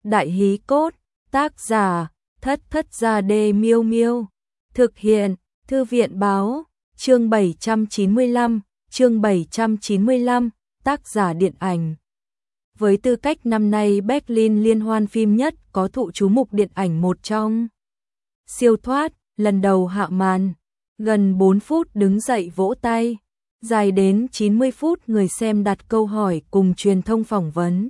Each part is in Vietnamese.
Đại hí cốt, tác giả, Thất Thất Gia Đê Miêu Miêu. Thực hiện, Thư viện báo, chương 795, tác giả điện ảnh. Với tư cách năm nay Berlin liên hoan phim nhất có thụ chú mục điện ảnh một trong. Siêu thoát, lần đầu hạ màn, gần 4 phút đứng dậy vỗ tay, dài đến 90 phút người xem đặt câu hỏi cùng truyền thông phỏng vấn.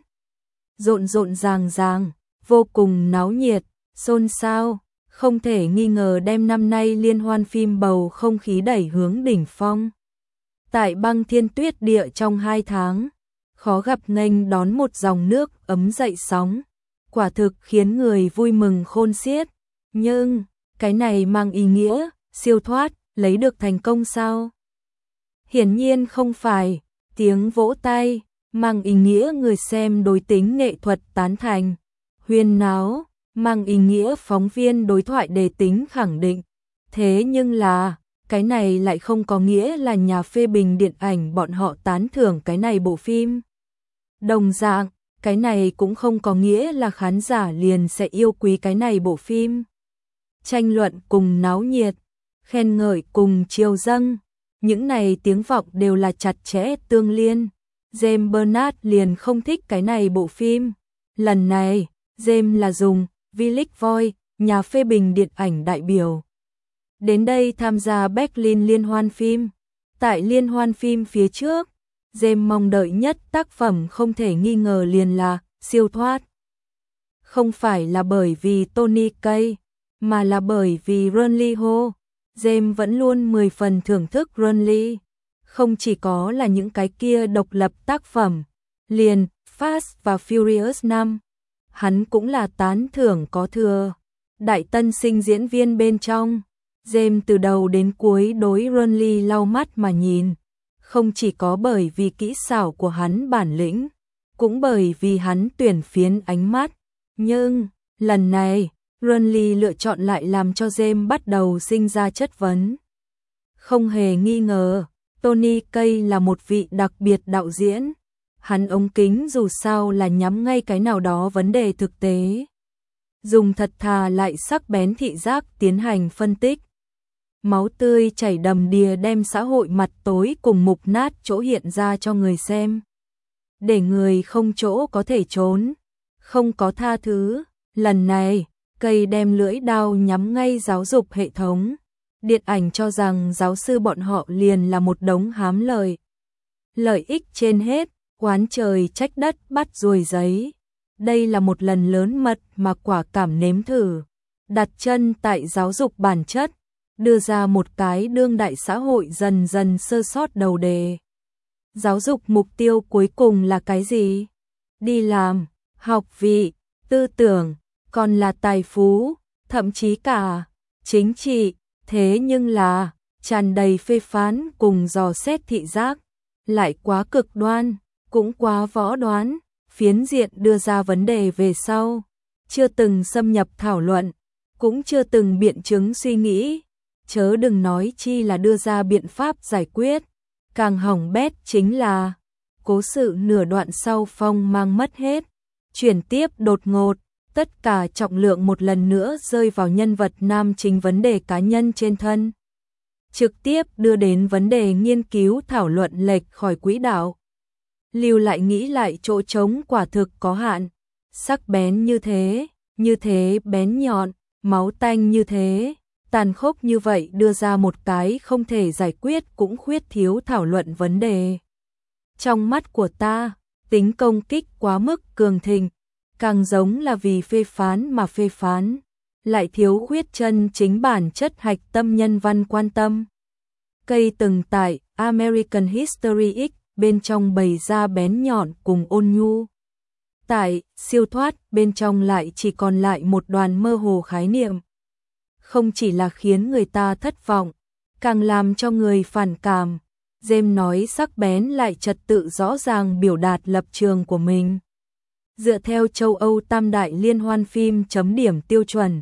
Rộn rộn ràng, vô cùng náo nhiệt, xôn xao, không thể nghi ngờ đem năm nay liên hoan phim bầu không khí đẩy hướng đỉnh phong. Tại băng thiên tuyết địa trong 2 tháng, khó gặp nghênh đón một dòng nước ấm dậy sóng, quả thực khiến người vui mừng khôn xiết. Nhưng, cái này mang ý nghĩa, siêu thoát, lấy được thành công sao? Hiển nhiên không phải, tiếng vỗ tay, mang ý nghĩa người xem đối tính nghệ thuật tán thành, huyên náo, mang ý nghĩa phóng viên đối thoại đề tính khẳng định. Thế nhưng là, cái này lại không có nghĩa là nhà phê bình điện ảnh bọn họ tán thưởng cái này bộ phim. Đồng dạng, cái này cũng không có nghĩa là khán giả liền sẽ yêu quý cái này bộ phim. Tranh luận cùng náo nhiệt, khen ngợi cùng chiều dâng, những này tiếng vọng đều là chặt chẽ tương liên. James Bernard liền không thích cái này bộ phim. Lần này, James là dùng Village Voice, nhà phê bình điện ảnh đại biểu, đến đây tham gia Berlin liên hoan phim. Tại liên hoan phim phía trước, James mong đợi nhất tác phẩm không thể nghi ngờ liền là Siêu thoát. Không phải là bởi vì Tony Kaye, mà là bởi vì Ron Lee Ho. James vẫn luôn 10 phần thưởng thức Ron Lee. Không chỉ có là những cái kia độc lập tác phẩm, liền Fast và Furious 5, hắn cũng là tán thưởng có thừa. Đại tân sinh diễn viên bên trong, James từ đầu đến cuối đối Ron Lee lau mắt mà nhìn, không chỉ có bởi vì kỹ xảo của hắn bản lĩnh, cũng bởi vì hắn tuyển phiến ánh mắt. Nhưng, lần này, Ron Lee lựa chọn lại làm cho James bắt đầu sinh ra chất vấn. Không hề nghi ngờ, Tony Kaye là một vị đặc biệt đạo diễn. Hắn ống kính dù sao là nhắm ngay cái nào đó vấn đề thực tế. Dùng thật thà lại sắc bén thị giác tiến hành phân tích. Máu tươi chảy đầm đìa đem xã hội mặt tối cùng mục nát chỗ hiện ra cho người xem. Để người không chỗ có thể trốn, không có tha thứ. Lần này, Kaye đem lưỡi đao nhắm ngay giáo dục hệ thống. Điện ảnh cho rằng giáo sư bọn họ liền là một đống hám lợi. Lợi ích trên hết, oán trời trách đất bắt ruồi giấy. Đây là một lần lớn mật mà quả cảm nếm thử. Đặt chân tại giáo dục bản chất, đưa ra một cái đương đại xã hội dần dần sơ sót đầu đề. Giáo dục mục tiêu cuối cùng là cái gì? Đi làm, học vị, tư tưởng, còn là tài phú, thậm chí cả chính trị. Thế nhưng là, tràn đầy phê phán cùng dò xét thị giác, lại quá cực đoan, cũng quá võ đoán, phiến diện đưa ra vấn đề về sau, chưa từng xâm nhập thảo luận, cũng chưa từng biện chứng suy nghĩ, chớ đừng nói chi là đưa ra biện pháp giải quyết. Càng hỏng bét chính là, cố sự nửa đoạn sau phong mang mất hết, chuyển tiếp đột ngột. Tất cả trọng lượng một lần nữa rơi vào nhân vật nam chính vấn đề cá nhân trên thân. Trực tiếp đưa đến vấn đề nghiên cứu thảo luận lệch khỏi quỹ đạo. Lưu lại nghĩ lại chỗ trống quả thực có hạn. Sắc bén như thế bén nhọn, máu tanh như thế, tàn khốc như vậy đưa ra một cái không thể giải quyết cũng khuyết thiếu thảo luận vấn đề. Trong mắt của ta, tính công kích quá mức cường thịnh. Càng giống là vì phê phán mà phê phán, lại thiếu khuyết chân chính bản chất hạch tâm nhân văn quan tâm. Kaye từng tại American History X bên trong bày ra bén nhọn cùng ôn nhu. Tại Siêu thoát bên trong lại chỉ còn lại một đoàn mơ hồ khái niệm. Không chỉ là khiến người ta thất vọng, càng làm cho người phản cảm. James nói sắc bén lại trật tự rõ ràng biểu đạt lập trường của mình. Dựa theo châu Âu tam đại liên hoan phim chấm điểm tiêu chuẩn,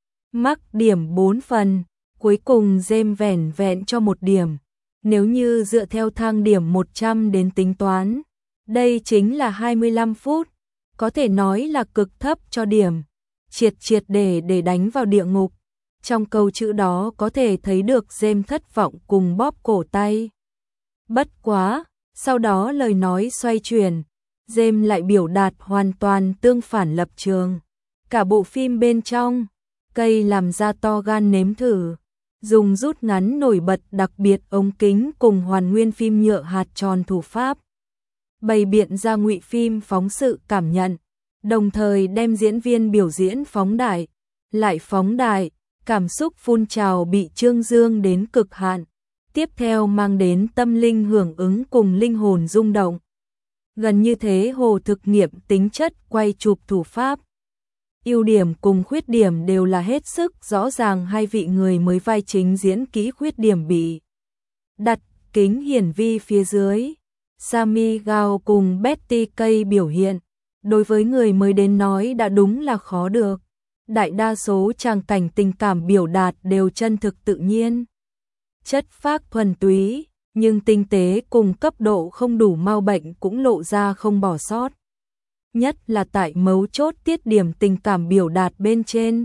mắc điểm 4 phần, cuối cùng James vẻn vẹn cho 1 điểm. Nếu như dựa theo thang điểm 100 đến tính toán, đây chính là 25 phút. có thể nói là cực thấp cho điểm, triệt triệt để đánh vào địa ngục. Trong câu chữ đó có thể thấy được James thất vọng cùng bóp cổ tay. Bất quá, sau đó lời nói xoay chuyển, James lại biểu đạt hoàn toàn tương phản lập trường. Cả bộ phim bên trong, cây làm ra to gan nếm thử, dùng rút ngắn nổi bật đặc biệt ống kính cùng hoàn nguyên phim nhựa hạt tròn thủ pháp. Bày biện ra ngụy phim phóng sự cảm nhận, đồng thời đem diễn viên biểu diễn phóng đại, lại phóng đại, cảm xúc phun trào bị trương dương đến cực hạn, tiếp theo mang đến tâm linh hưởng ứng cùng linh hồn rung động. Gần như thế hồ thực nghiệm tính chất quay chụp thủ pháp. Ưu điểm cùng khuyết điểm đều là hết sức rõ ràng, hai vị người mới vai chính diễn kỹ, khuyết điểm bị đặt kính hiển vi phía dưới. Sammy Gao cùng Betty Kay biểu hiện, đối với người mới đến nói đã đúng là khó được. Đại đa số tràng cảnh tình cảm biểu đạt đều chân thực tự nhiên, chất phác thuần túy, nhưng tinh tế cùng cấp độ không đủ mau bệnh cũng lộ ra không bỏ sót. Nhất là tại mấu chốt tiết điểm tình cảm biểu đạt bên trên.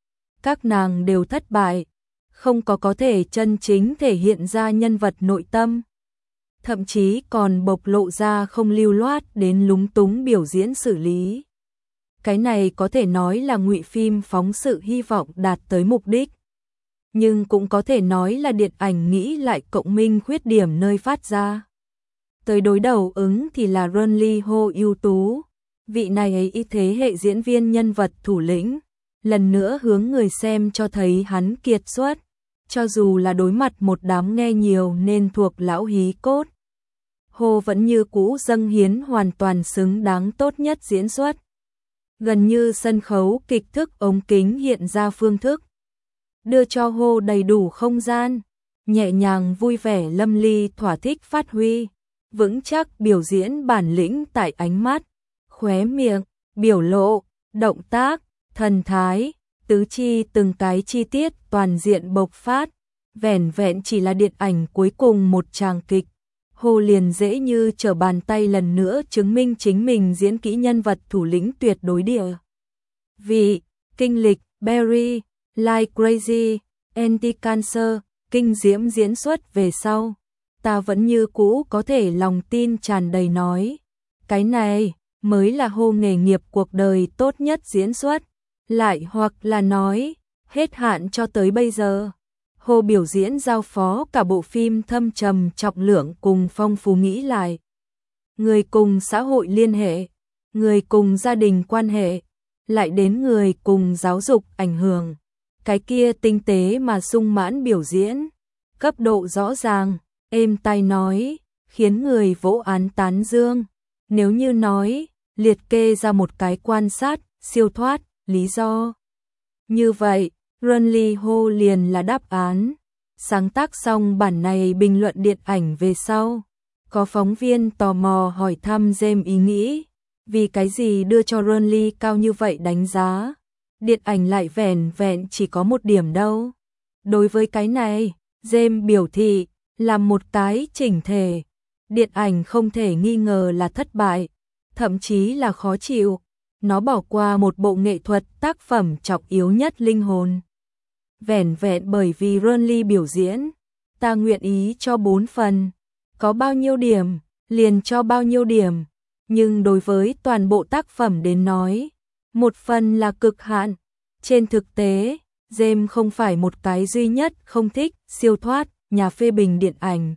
Các nàng đều thất bại, không có thể chân chính thể hiện ra nhân vật nội tâm. Thậm chí còn bộc lộ ra không lưu loát đến lúng túng biểu diễn xử lý. Cái này có thể nói là ngụy phim phóng sự hy vọng đạt tới mục đích. Nhưng cũng có thể nói là điện ảnh nghĩ lại cộng minh khuyết điểm nơi phát ra. Tới đối đầu ứng thì là Run Lee Ho ưu tú. Vị này ấy thế hệ diễn viên nhân vật thủ lĩnh, lần nữa hướng người xem cho thấy hắn kiệt xuất, cho dù là đối mặt một đám nghe nhiều nên thuộc lão hí cốt. Ho vẫn như cũ dâng hiến hoàn toàn xứng đáng tốt nhất diễn xuất. Gần như sân khấu kịch thức ống kính hiện ra phương thức, đưa cho Ho đầy đủ không gian, nhẹ nhàng vui vẻ lâm ly thỏa thích phát huy, vững chắc biểu diễn bản lĩnh tại ánh mắt, khóe miệng, biểu lộ, động tác, thần thái, tứ chi từng cái chi tiết toàn diện bộc phát, vẻn vẹn chỉ là điện ảnh cuối cùng một tràng kịch. Ho liền dễ như trở bàn tay lần nữa chứng minh chính mình diễn kỹ nhân vật thủ lĩnh tuyệt đối địa vị, kinh lịch, Barry, Like Crazy, Anti-Cancer, kinh diễm diễn xuất về sau. Ta vẫn như cũ có thể lòng tin tràn đầy nói, cái này mới là Ho nghề nghiệp cuộc đời tốt nhất diễn xuất, lại hoặc là nói, hết hạn cho tới bây giờ. Ho biểu diễn giao phó cả bộ phim thâm trầm trọng lượng cùng phong phú nghĩ lại. Người cùng xã hội liên hệ, người cùng gia đình quan hệ, lại đến người cùng giáo dục ảnh hưởng. Cái kia tinh tế mà sung mãn biểu diễn, cấp độ rõ ràng, êm tai nói, khiến người vỗ án tán dương. Nếu như nói, liệt kê ra một cái quan sát, siêu thoát, lý do. Như vậy, Run Lee Ho liền là đáp án. Sáng tác xong bản này bình luận điện ảnh về sau, có phóng viên tò mò hỏi thăm James ý nghĩ, vì cái gì đưa cho Run Lee cao như vậy đánh giá. Điện ảnh lại vẻn vẹn chỉ có một điểm đâu. Đối với cái này, James biểu thị, làm một cái chỉnh thể. Điện ảnh không thể nghi ngờ là thất bại, thậm chí là khó chịu. Nó bỏ qua một bộ nghệ thuật tác phẩm trọng yếu nhất linh hồn. Vẻn vẹn bởi vì Run Lee biểu diễn, ta nguyện ý cho 4 phần. Có bao nhiêu điểm, liền cho bao nhiêu điểm. Nhưng đối với toàn bộ tác phẩm đến nói, 1 phần là cực hạn. Trên thực tế, James không phải một cái duy nhất không thích siêu thoát nhà phê bình điện ảnh.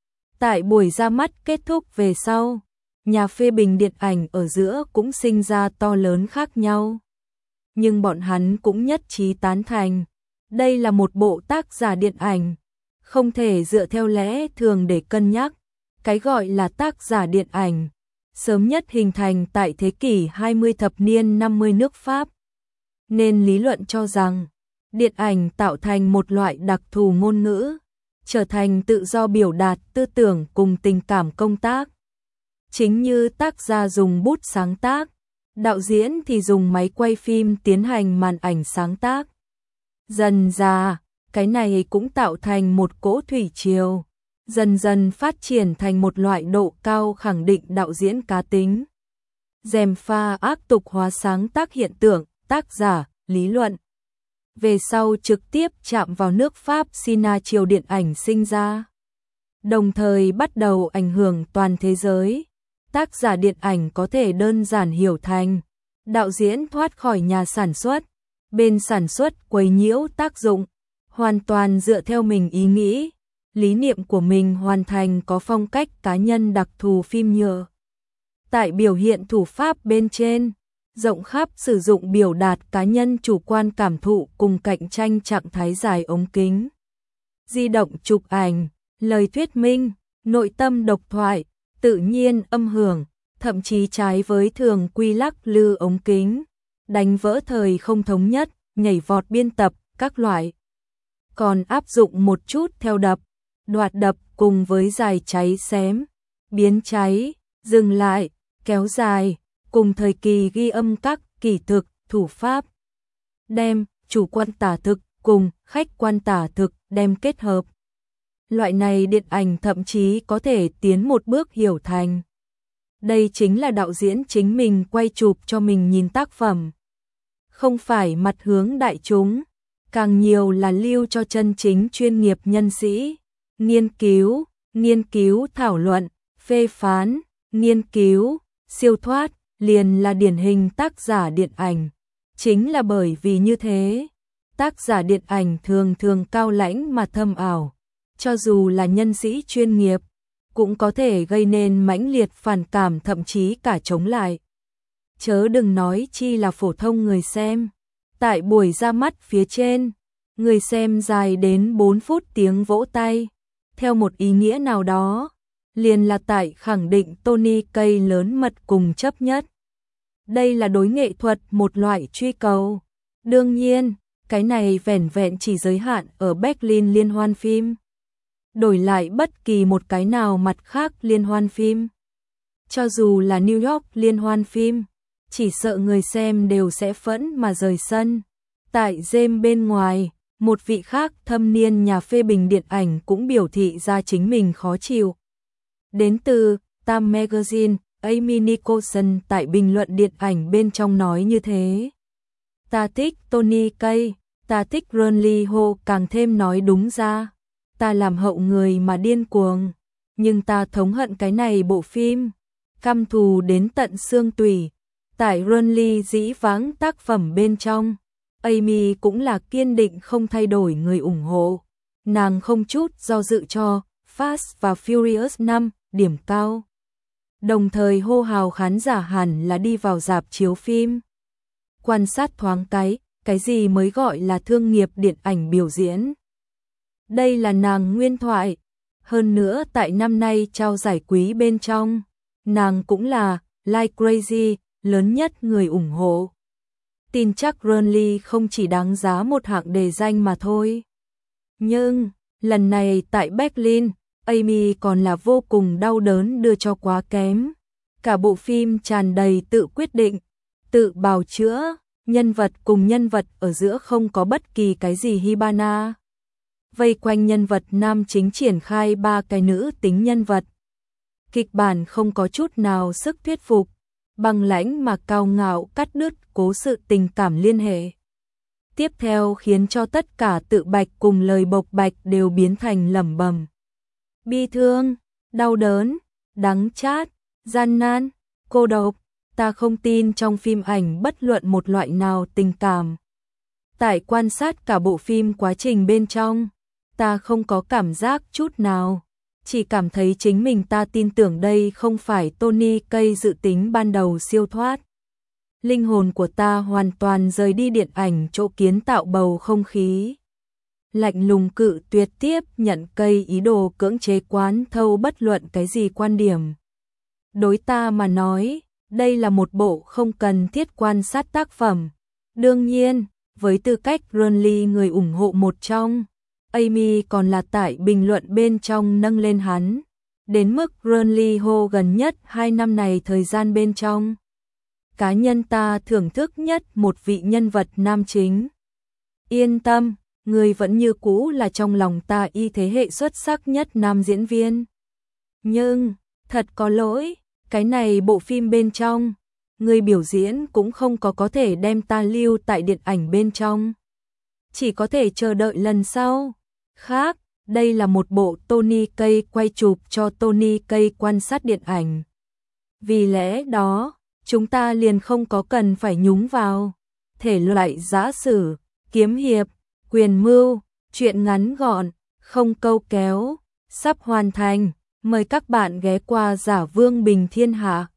Tại buổi ra mắt kết thúc về sau, nhà phê bình điện ảnh ở giữa cũng sinh ra to lớn khác nhau. Nhưng bọn hắn cũng nhất trí tán thành, đây là một bộ tác giả điện ảnh, không thể dựa theo lẽ thường để cân nhắc. Cái gọi là tác giả điện ảnh, sớm nhất hình thành tại thế kỷ 20 thập niên 50 nước Pháp. Nên lý luận cho rằng, điện ảnh tạo thành một loại đặc thù ngôn ngữ, trở thành tự do biểu đạt tư tưởng cùng tình cảm công tác. Chính như tác giả dùng bút sáng tác, đạo diễn thì dùng máy quay phim tiến hành màn ảnh sáng tác. Dần dà, cái này cũng tạo thành một cỗ thủy triều, dần dần phát triển thành một loại độ cao khẳng định đạo diễn cá tính. gièm pha ác tục hóa sáng tác hiện tượng, tác giả, lý luận. Về sau trực tiếp chạm vào nước Pháp Sina chiều điện ảnh sinh ra, đồng thời bắt đầu ảnh hưởng toàn thế giới. Tác giả điện ảnh có thể đơn giản hiểu thành đạo diễn thoát khỏi nhà sản xuất, bên sản xuất quấy nhiễu tác dụng, hoàn toàn dựa theo mình ý nghĩ, lý niệm của mình hoàn thành có phong cách cá nhân đặc thù phim nhựa. Tại biểu hiện thủ pháp bên trên, rộng khắp sử dụng biểu đạt cá nhân chủ quan cảm thụ cùng cạnh tranh trạng thái dài ống kính, di động chụp ảnh, lời thuyết minh, nội tâm độc thoại, tự nhiên âm hưởng, thậm chí trái với thường quy lắc lư ống kính, đánh vỡ thời không thống nhất, nhảy vọt biên tập, các loại. Còn áp dụng một chút theo đập, đoạt đập cùng với dài cháy xém, biến cháy, dừng lại, kéo dài, cùng thời kỳ ghi âm các kỹ thực, thủ pháp. Đem chủ quan tả thực cùng khách quan tả thực đem kết hợp. Loại này điện ảnh thậm chí có thể tiến một bước hiểu thành. Đây chính là đạo diễn chính mình quay chụp cho mình nhìn tác phẩm. Không phải mặt hướng đại chúng, càng nhiều là lưu cho chân chính chuyên nghiệp nhân sĩ. Nghiên cứu thảo luận, phê phán, nghiên cứu, siêu thoát, liền là điển hình tác giả điện ảnh. Chính là bởi vì như thế, tác giả điện ảnh thường thường cao lãnh mà thâm ảo. Cho dù là nhân sĩ chuyên nghiệp, cũng có thể gây nên mãnh liệt phản cảm thậm chí cả chống lại. Chớ đừng nói chi là phổ thông người xem. Tại buổi ra mắt phía trên, người xem dài đến 4 phút tiếng vỗ tay. Theo một ý nghĩa nào đó, liền là tại khẳng định Tony Kaye lớn mật cùng chấp nhất. Đây là đối nghệ thuật một loại truy cầu. Đương nhiên, cái này vẻn vẹn chỉ giới hạn ở Berlin liên hoan phim. Đổi lại bất kỳ một cái nào mặt khác liên hoan phim, cho dù là New York liên hoan phim, chỉ sợ người xem đều sẽ phẫn mà rời sân. Tại James bên ngoài, một vị khác thâm niên nhà phê bình điện ảnh cũng biểu thị ra chính mình khó chịu. Đến từ Time Magazine, Amy Nicholson tại bình luận điện ảnh bên trong nói như thế. Ta thích Tony Kaye, ta thích Ron Lee Ho, càng thêm nói đúng ra. Ta làm hậu người mà điên cuồng, nhưng ta thống hận cái này bộ phim, căm thù đến tận xương tủy. Tại Ron Lee dĩ vãng tác phẩm bên trong, Amy cũng là kiên định không thay đổi người ủng hộ. Nàng không chút do dự cho Fast và Furious 5 điểm cao. Đồng thời hô hào khán giả hẳn là đi vào rạp chiếu phim. Quan sát thoáng cái gì mới gọi là thương nghiệp điện ảnh biểu diễn. Đây là nàng nguyên thoại. Hơn nữa tại năm nay trao giải quý bên trong, nàng cũng là Like Crazy lớn nhất người ủng hộ. Tin chắc Ron Lee không chỉ đáng giá một hạng đề danh mà thôi. Nhưng, lần này tại Berlin, Amy còn là vô cùng đau đớn đưa cho quá kém. Cả bộ phim tràn đầy tự quyết định, tự bào chữa, nhân vật cùng nhân vật ở giữa không có bất kỳ cái gì hibana. Vây quanh nhân vật nam chính triển khai 3 cái nữ tính nhân vật. Kịch bản không có chút nào sức thuyết phục, băng lãnh mà cao ngạo cắt đứt cố sự tình cảm liên hệ. Tiếp theo khiến cho tất cả tự bạch cùng lời bộc bạch đều biến thành lẩm bẩm. Bi thương, đau đớn, đắng chát, gian nan, cô độc. Ta không tin trong phim ảnh bất luận một loại nào tình cảm. Tại quan sát cả bộ phim quá trình bên trong, ta không có cảm giác chút nào, chỉ cảm thấy chính mình ta tin tưởng đây không phải Tony Kaye dự tính ban đầu siêu thoát. Linh hồn của ta hoàn toàn rời đi điện ảnh chỗ kiến tạo bầu không khí. Lạnh lùng cự tuyệt tiếp nhận Kaye ý đồ cưỡng chế quán thâu bất luận cái gì quan điểm. Đối ta mà nói, đây là một bộ không cần thiết quan sát tác phẩm. Đương nhiên, với tư cách Ron Lee người ủng hộ một trong, Amy còn là tại bình luận bên trong nâng lên hắn. Đến mức Ron Lee Ho gần nhất 2 năm này thời gian bên trong. Cá nhân ta thưởng thức nhất một vị nhân vật nam chính. Yên tâm, người vẫn như cũ là trong lòng ta y thế hệ xuất sắc nhất nam diễn viên. Nhưng, thật có lỗi, cái này bộ phim bên trong, người biểu diễn cũng không có thể đem ta lưu tại điện ảnh bên trong. Chỉ có thể chờ đợi lần sau. Khác, đây là một bộ Tony Kaye quay chụp cho Tony Kaye quan sát điện ảnh. Vì lẽ đó, chúng ta liền không có cần phải nhúng vào. Thể loại giã sử, kiếm hiệp, quyền mưu, truyện ngắn gọn, không câu kéo, sắp hoàn thành. Mời các bạn ghé qua Giả Vương Bình Thiên Hạ.